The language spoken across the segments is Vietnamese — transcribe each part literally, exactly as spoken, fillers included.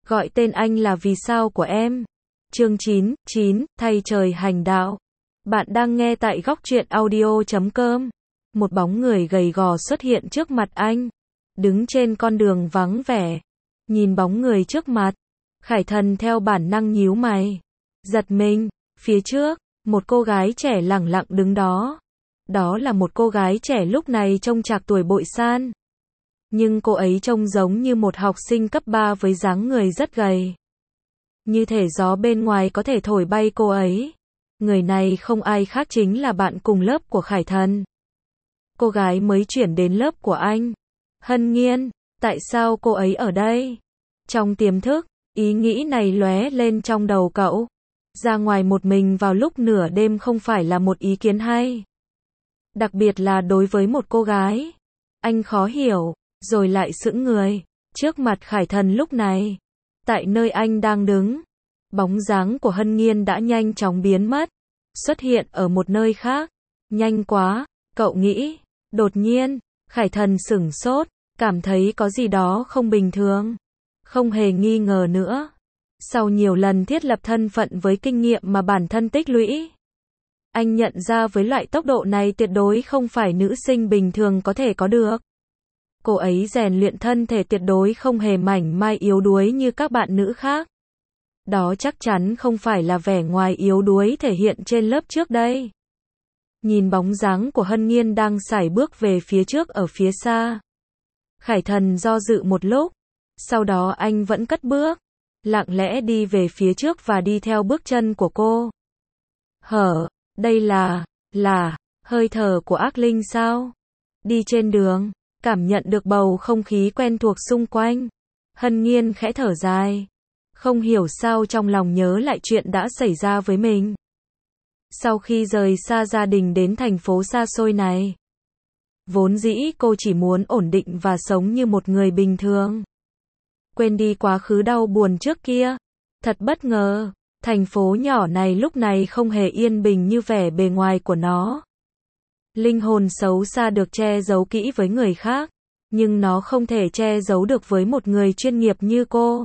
Gọi tên anh là vì sao của em. Chương chín, chín, thay trời hành đạo. Bạn đang nghe tại góc truyện audio chấm com. Một bóng người gầy gò xuất hiện trước mặt anh, đứng trên con đường vắng vẻ. Nhìn bóng người trước mặt, Khải Thần theo bản năng nhíu mày, giật mình. Phía trước, một cô gái trẻ lẳng lặng đứng đó. Đó là một cô gái trẻ lúc này trông trạc tuổi bội san. Nhưng cô ấy trông giống như một học sinh cấp ba với dáng người rất gầy. Như thể gió bên ngoài có thể thổi bay cô ấy. Người này không ai khác chính là bạn cùng lớp của Khải Thần. Cô gái mới chuyển đến lớp của anh. Hân Nghiên, tại sao cô ấy ở đây? Trong tiềm thức, ý nghĩ này lóe lên trong đầu cậu. Ra ngoài một mình vào lúc nửa đêm không phải là một ý kiến hay. Đặc biệt là đối với một cô gái. Anh khó hiểu, rồi lại sững người. Trước mặt Khải Thần lúc này, tại nơi anh đang đứng, bóng dáng của Hân Nghiên đã nhanh chóng biến mất, xuất hiện ở một nơi khác. Nhanh quá, cậu nghĩ. Đột nhiên, Khải Thần sửng sốt, cảm thấy có gì đó không bình thường. Không hề nghi ngờ nữa. Sau nhiều lần thiết lập thân phận với kinh nghiệm mà bản thân tích lũy, anh nhận ra với loại tốc độ này tuyệt đối không phải nữ sinh bình thường có thể có được. Cô ấy rèn luyện thân thể tuyệt đối không hề mảnh mai yếu đuối như các bạn nữ khác. Đó chắc chắn không phải là vẻ ngoài yếu đuối thể hiện trên lớp trước đây. Nhìn bóng dáng của Hân Nghiên đang sải bước về phía trước ở phía xa, Khải Thần do dự một lúc, sau đó anh vẫn cất bước, lặng lẽ đi về phía trước và đi theo bước chân của cô. Hở, đây là, là, hơi thở của ác linh sao? Đi trên đường, cảm nhận được bầu không khí quen thuộc xung quanh. Hân Nghiên khẽ thở dài. Không hiểu sao trong lòng nhớ lại chuyện đã xảy ra với mình. Sau khi rời xa gia đình đến thành phố xa xôi này, vốn dĩ cô chỉ muốn ổn định và sống như một người bình thường. Quên đi quá khứ đau buồn trước kia. Thật bất ngờ, thành phố nhỏ này lúc này không hề yên bình như vẻ bề ngoài của nó. Linh hồn xấu xa được che giấu kỹ với người khác, nhưng nó không thể che giấu được với một người chuyên nghiệp như cô.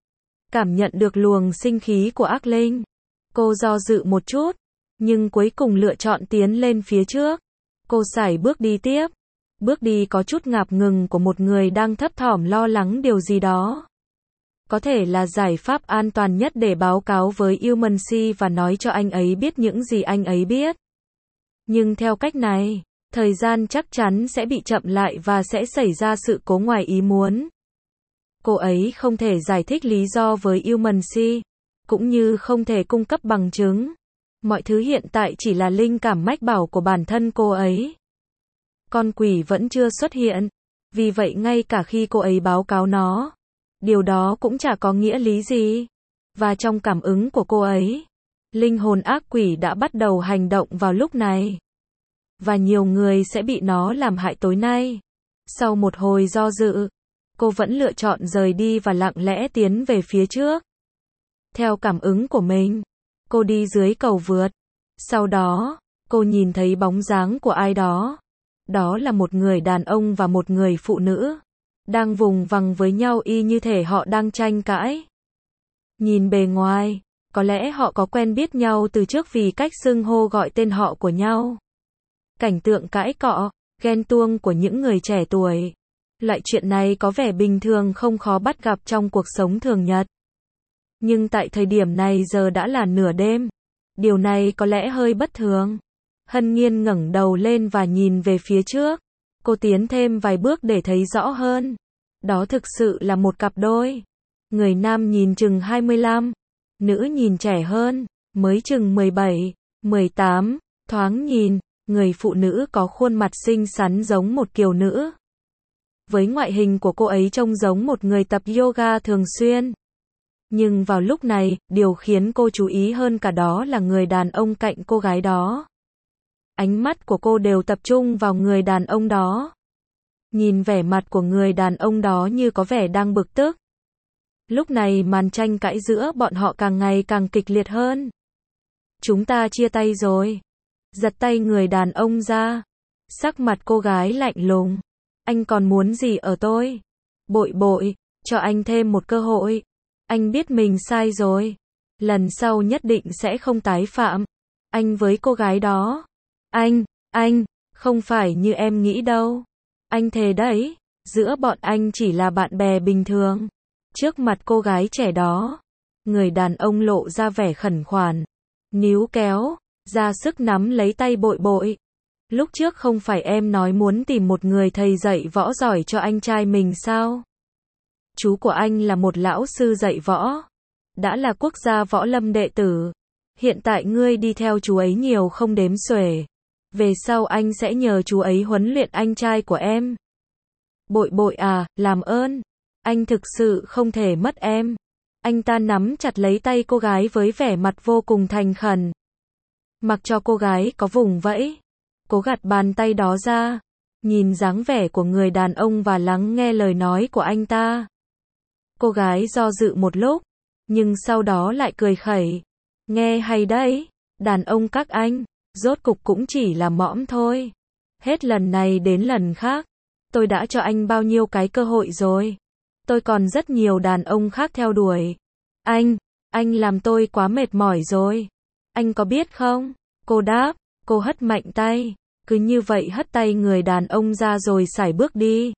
Cảm nhận được luồng sinh khí của ác linh, cô do dự một chút, nhưng cuối cùng lựa chọn tiến lên phía trước. Cô sải bước đi tiếp, bước đi có chút ngập ngừng của một người đang thấp thỏm lo lắng điều gì đó. Có thể là giải pháp an toàn nhất để báo cáo với Ilmancy và nói cho anh ấy biết những gì anh ấy biết. Nhưng theo cách này, thời gian chắc chắn sẽ bị chậm lại và sẽ xảy ra sự cố ngoài ý muốn. Cô ấy không thể giải thích lý do với Ilmancy, cũng như không thể cung cấp bằng chứng. Mọi thứ hiện tại chỉ là linh cảm mách bảo của bản thân cô ấy. Con quỷ vẫn chưa xuất hiện, vì vậy ngay cả khi cô ấy báo cáo nó, điều đó cũng chả có nghĩa lý gì. Và trong cảm ứng của cô ấy, linh hồn ác quỷ đã bắt đầu hành động vào lúc này. Và nhiều người sẽ bị nó làm hại tối nay. Sau một hồi do dự, cô vẫn lựa chọn rời đi và lặng lẽ tiến về phía trước. Theo cảm ứng của mình, cô đi dưới cầu vượt. Sau đó, cô nhìn thấy bóng dáng của ai đó. Đó là một người đàn ông và một người phụ nữ, đang vùng vằng với nhau y như thể họ đang tranh cãi. Nhìn bề ngoài, có lẽ họ có quen biết nhau từ trước vì cách xưng hô gọi tên họ của nhau. Cảnh tượng cãi cọ, ghen tuông của những người trẻ tuổi. Loại chuyện này có vẻ bình thường không khó bắt gặp trong cuộc sống thường nhật. Nhưng tại thời điểm này giờ đã là nửa đêm. Điều này có lẽ hơi bất thường. Hân Nghiên ngẩng đầu lên và nhìn về phía trước. Cô tiến thêm vài bước để thấy rõ hơn. Đó thực sự là một cặp đôi. Người nam nhìn chừng hai mươi lăm, nữ nhìn trẻ hơn, mới chừng mười bảy, mười tám, thoáng nhìn, người phụ nữ có khuôn mặt xinh xắn giống một kiều nữ. Với ngoại hình của cô ấy trông giống một người tập yoga thường xuyên. Nhưng vào lúc này, điều khiến cô chú ý hơn cả đó là người đàn ông cạnh cô gái đó. Ánh mắt của cô đều tập trung vào người đàn ông đó. Nhìn vẻ mặt của người đàn ông đó như có vẻ đang bực tức. Lúc này màn tranh cãi giữa bọn họ càng ngày càng kịch liệt hơn. Chúng ta chia tay rồi. Giật tay người đàn ông ra. Sắc mặt cô gái lạnh lùng. Anh còn muốn gì ở tôi? Bội bội, cho anh thêm một cơ hội. Anh biết mình sai rồi. Lần sau nhất định sẽ không tái phạm. Anh với cô gái đó. Anh, anh, không phải như em nghĩ đâu. Anh thề đấy, giữa bọn anh chỉ là bạn bè bình thường. Trước mặt cô gái trẻ đó, người đàn ông lộ ra vẻ khẩn khoản, níu kéo, ra sức nắm lấy tay Bội Bội. Lúc trước không phải em nói muốn tìm một người thầy dạy võ giỏi cho anh trai mình sao? Chú của anh là một lão sư dạy võ, đã là quốc gia võ lâm đệ tử. Hiện tại ngươi đi theo chú ấy nhiều không đếm xuể. Về sau anh sẽ nhờ chú ấy huấn luyện anh trai của em. Bội Bội à, làm ơn. Anh thực sự không thể mất em. Anh ta nắm chặt lấy tay cô gái với vẻ mặt vô cùng thành khẩn. Mặc cho cô gái có vùng vẫy, cố gạt bàn tay đó ra, nhìn dáng vẻ của người đàn ông và lắng nghe lời nói của anh ta. Cô gái do dự một lúc, nhưng sau đó lại cười khẩy. Nghe hay đấy, đàn ông các anh, rốt cục cũng chỉ là mõm thôi. Hết lần này đến lần khác, tôi đã cho anh bao nhiêu cái cơ hội rồi. Tôi còn rất nhiều đàn ông khác theo đuổi. Anh, anh làm tôi quá mệt mỏi rồi. Anh có biết không? Cô đáp, cô hất mạnh tay. Cứ như vậy hất tay người đàn ông ra rồi sải bước đi.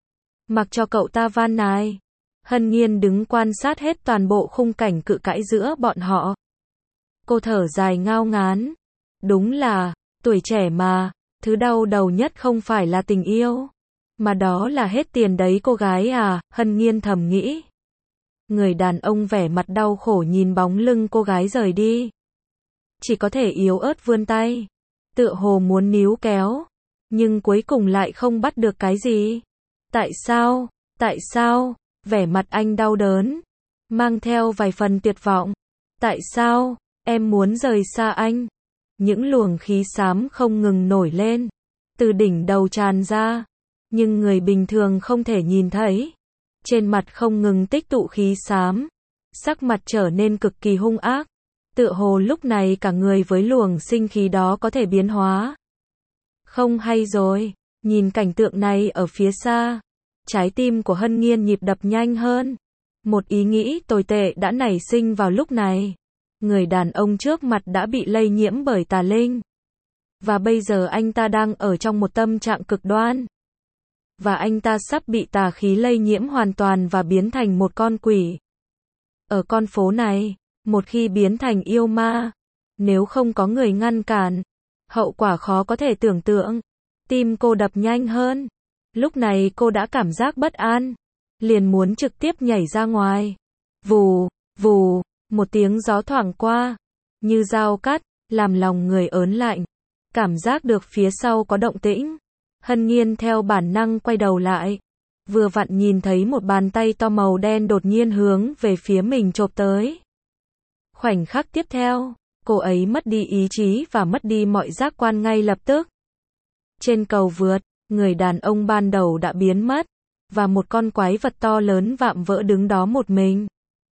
Mặc cho cậu ta van nài. Hân Nhiên đứng quan sát hết toàn bộ khung cảnh cự cãi giữa bọn họ. Cô thở dài ngao ngán. Đúng là, tuổi trẻ mà, thứ đau đầu nhất không phải là tình yêu, mà đó là hết tiền đấy cô gái à, Hân Nhiên thầm nghĩ. Người đàn ông vẻ mặt đau khổ nhìn bóng lưng cô gái rời đi. Chỉ có thể yếu ớt vươn tay, tựa hồ muốn níu kéo, nhưng cuối cùng lại không bắt được cái gì. Tại sao? Tại sao? Vẻ mặt anh đau đớn, mang theo vài phần tuyệt vọng. Tại sao? Em muốn rời xa anh. Những luồng khí xám không ngừng nổi lên, từ đỉnh đầu tràn ra, nhưng người bình thường không thể nhìn thấy. Trên mặt không ngừng tích tụ khí xám, sắc mặt trở nên cực kỳ hung ác, tựa hồ lúc này cả người với luồng sinh khí đó có thể biến hóa. Không hay rồi, nhìn cảnh tượng này ở phía xa, trái tim của Hân Nhiên nhịp đập nhanh hơn. Một ý nghĩ tồi tệ đã nảy sinh vào lúc này. Người đàn ông trước mặt đã bị lây nhiễm bởi tà linh. Và bây giờ anh ta đang ở trong một tâm trạng cực đoan. Và anh ta sắp bị tà khí lây nhiễm hoàn toàn và biến thành một con quỷ. Ở con phố này, một khi biến thành yêu ma, nếu không có người ngăn cản, hậu quả khó có thể tưởng tượng. Tim cô đập nhanh hơn. Lúc này cô đã cảm giác bất an, liền muốn trực tiếp nhảy ra ngoài. Vù, vù, một tiếng gió thoảng qua, như dao cắt, làm lòng người ớn lạnh. Cảm giác được phía sau có động tĩnh. Hân Nhiên theo bản năng quay đầu lại. Vừa vặn nhìn thấy một bàn tay to màu đen đột nhiên hướng về phía mình chộp tới. Khoảnh khắc tiếp theo, cô ấy mất đi ý chí và mất đi mọi giác quan ngay lập tức. Trên cầu vượt, người đàn ông ban đầu đã biến mất, và một con quái vật to lớn vạm vỡ đứng đó một mình.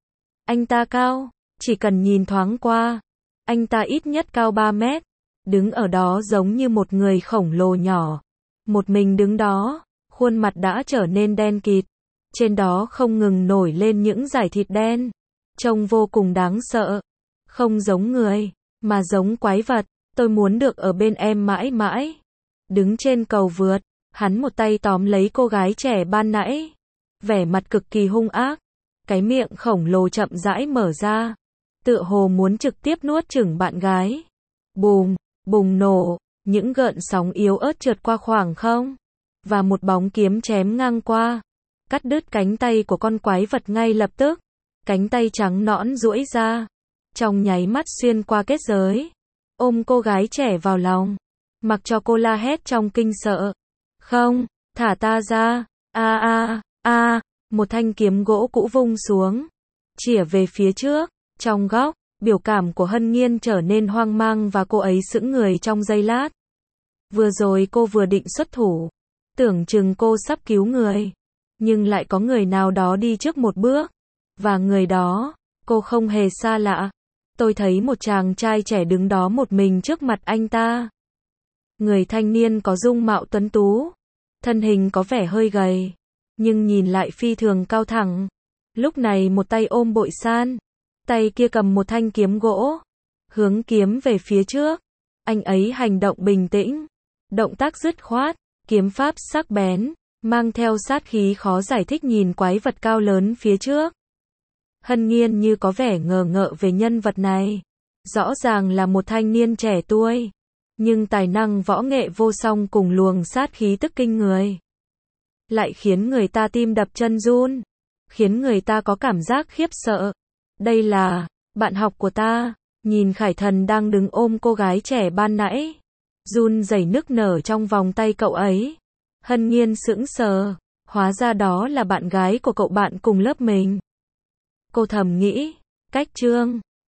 Anh ta cao, chỉ cần nhìn thoáng qua, anh ta ít nhất cao ba mét, đứng ở đó giống như một người khổng lồ nhỏ. Một mình đứng đó, khuôn mặt đã trở nên đen kịt, trên đó không ngừng nổi lên những dải thịt đen, trông vô cùng đáng sợ, không giống người, mà giống quái vật. Tôi muốn được ở bên em mãi mãi. Đứng trên cầu vượt, hắn một tay tóm lấy cô gái trẻ ban nãy, vẻ mặt cực kỳ hung ác, cái miệng khổng lồ chậm rãi mở ra, tựa hồ muốn trực tiếp nuốt chửng bạn gái. Bùm, bùng nổ, những gợn sóng yếu ớt trượt qua khoảng không, và một bóng kiếm chém ngang qua, cắt đứt cánh tay của con quái vật ngay lập tức. Cánh tay trắng nõn duỗi ra, trong nháy mắt xuyên qua kết giới, ôm cô gái trẻ vào lòng, mặc cho cô la hét trong kinh sợ. Không, thả ta ra, a a a, một thanh kiếm gỗ cũ vung xuống, chĩa về phía trước. Trong góc, biểu cảm của Hân Nhiên trở nên hoang mang và cô ấy sững người trong giây lát. Vừa rồi cô vừa định xuất thủ, tưởng chừng cô sắp cứu người, nhưng lại có người nào đó đi trước một bước, và người đó, cô không hề xa lạ. Tôi thấy một chàng trai trẻ đứng đó một mình trước mặt anh ta. Người thanh niên có dung mạo tuấn tú, thân hình có vẻ hơi gầy, nhưng nhìn lại phi thường cao thẳng. Lúc này một tay ôm bội san, tay kia cầm một thanh kiếm gỗ, hướng kiếm về phía trước. Anh ấy hành động bình tĩnh, động tác dứt khoát, kiếm pháp sắc bén, mang theo sát khí khó giải thích nhìn quái vật cao lớn phía trước. Hân Nhiên như có vẻ ngờ ngợ về nhân vật này. Rõ ràng là một thanh niên trẻ tuổi, nhưng tài năng võ nghệ vô song cùng luồng sát khí tức kinh người, lại khiến người ta tim đập chân run, khiến người ta có cảm giác khiếp sợ. Đây là bạn học của ta. Nhìn Khải Thần đang đứng ôm cô gái trẻ ban nãy, run rẩy nức nở trong vòng tay cậu ấy. Hân Nhiên sững sờ, hóa ra đó là bạn gái của cậu bạn cùng lớp mình. Cô thầm nghĩ, cách Trương